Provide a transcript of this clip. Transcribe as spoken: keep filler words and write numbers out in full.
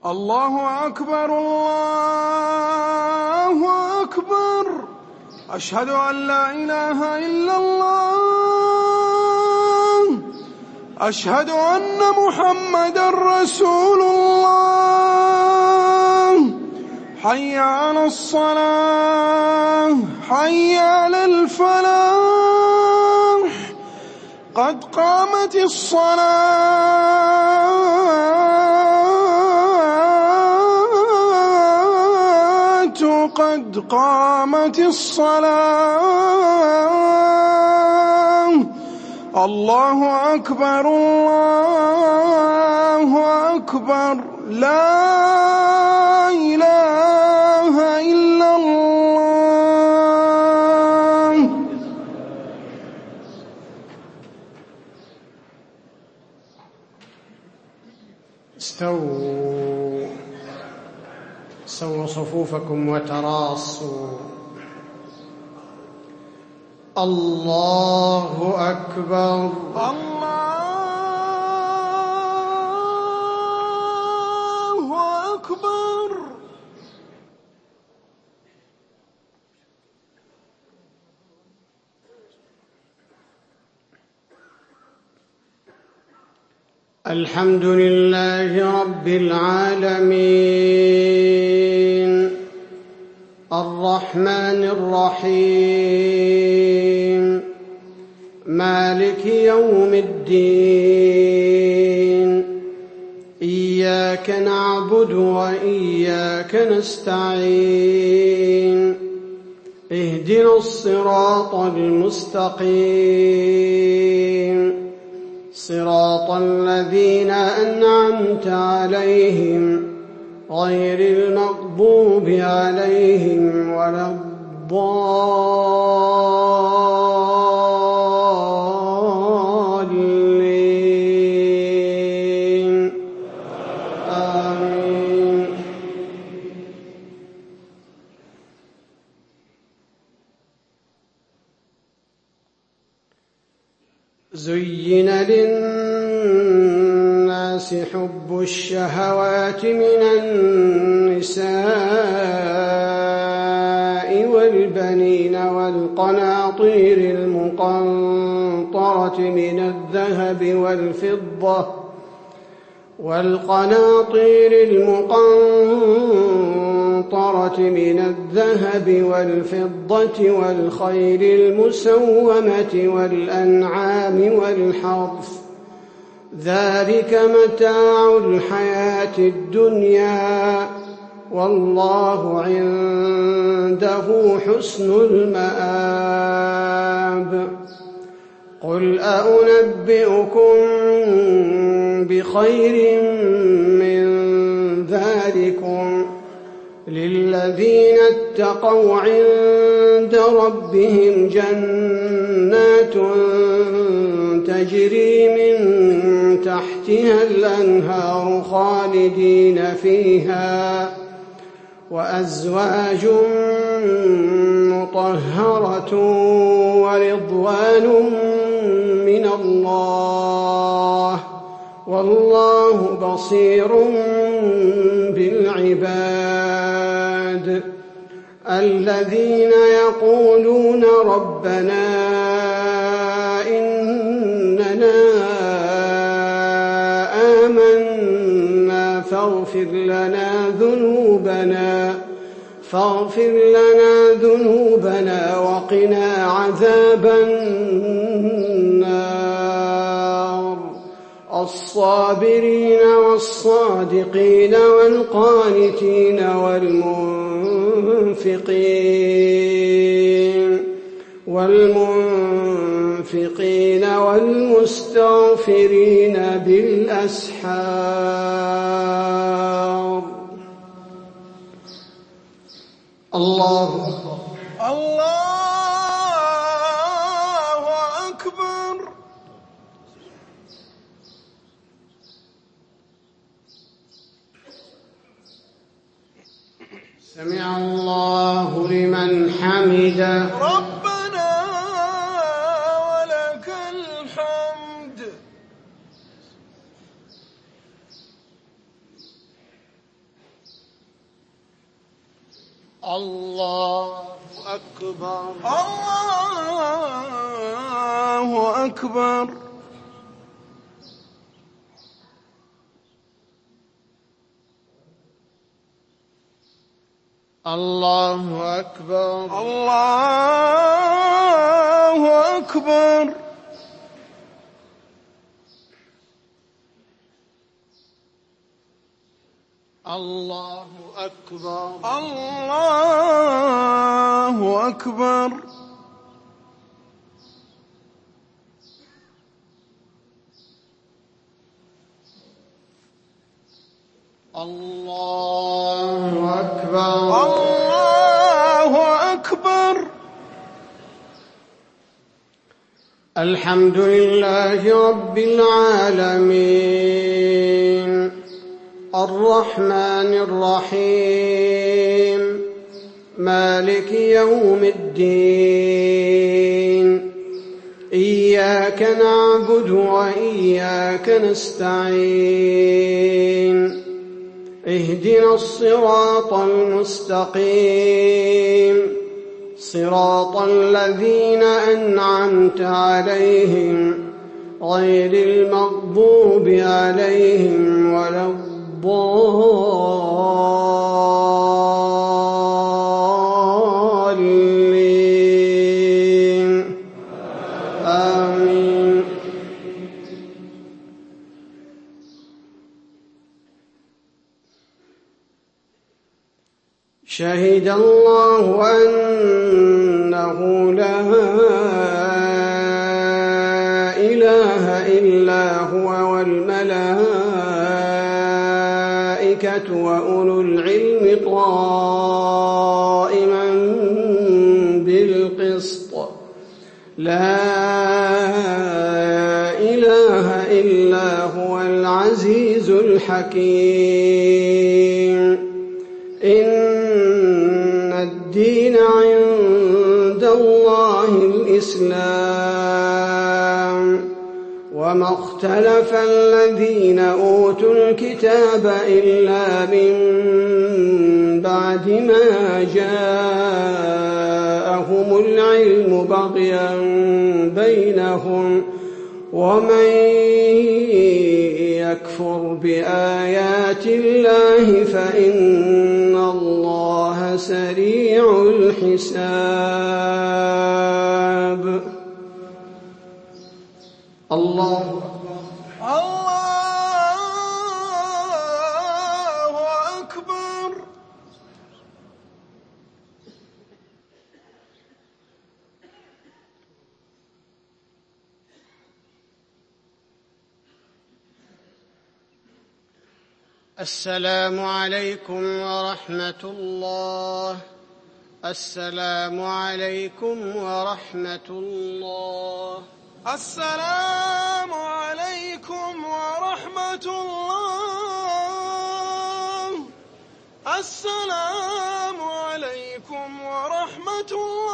الله أكبر الله أكبر. أشهد أن لا إله إلا الله. أشهد أن محمدًا رسول الله. حي على الصلاة حي على الفلاح. قد قامت الصلاة قد قامت الصلاة. الله أكبر الله أكبر. لا إله إلا الله. استووا سووا صفوفكم وتراصوا. الله أكبر الله أكبر. الحمد لله رب العالمين الرحمن الرحيم مالك يوم الدين. إياك نعبد وإياك نستعين. اهدنا الصراط المستقيم صراط الذين أنعمت عليهم غير المغضوب عليهم ولا الضالين. آمين. زين للناس حب الشهوات من النساء والبنين والقناطير المقنطرة من الذهب والفضة والقناطير المقنطرة من الذهب والفضة والخيل المسومة والأنعام والحرث. ذلك متاع الحياة الدنيا والله عنده حسن المآب. قل أنبئكم بخير من ذلكم للذين اتقوا عند ربهم جنات تجري من تحتها الأنهار خالدين فيها وأزواج مطهرة ورضوان من الله والله بصير بالعباد. الذين يقولون ربنا إننا آمنا فاغفر لنا ذنوبنا فاغفر لنا ذنوبنا وقنا عذاب النار. الصابرين والصادقين والقانتين والمنفقين والمنفقين والمستغفرين بالأسحار. الله الله أكبر. سمع الله لمن حمده. ربنا ولك الحمد. الله أكبر. الله أكبر. الله أكبر. الله أكبر. الله أكبر. الله أكبر. الله أكبر. الله أكبر. الحمد لله رب العالمين الرحمن الرحيم مالك يوم الدين إياك نعبد وإياك نستعين اهدنا الصراط المستقيم صراط الذين أنعمت عليهم غير المغضوب عليهم ولا الضالين آمين. شهد الله أنه لا إله إلا هو والملائكة وأولو العلم قائما بالقسط لا إله إلا هو العزيز الحكيم. إن الدين عند الله الإسلام وما اختلف الذين أوتوا الكتاب إلا من بعد ما جاءهم العلم بغيا بينهم ومن يكفر بآيات الله فإن الله سريع الحساب. الله الله أكبر. السلام عليكم ورحمة الله. السلام عليكم ورحمة الله. السلام عليكم ورحمة الله. السلام عليكم ورحمة الله.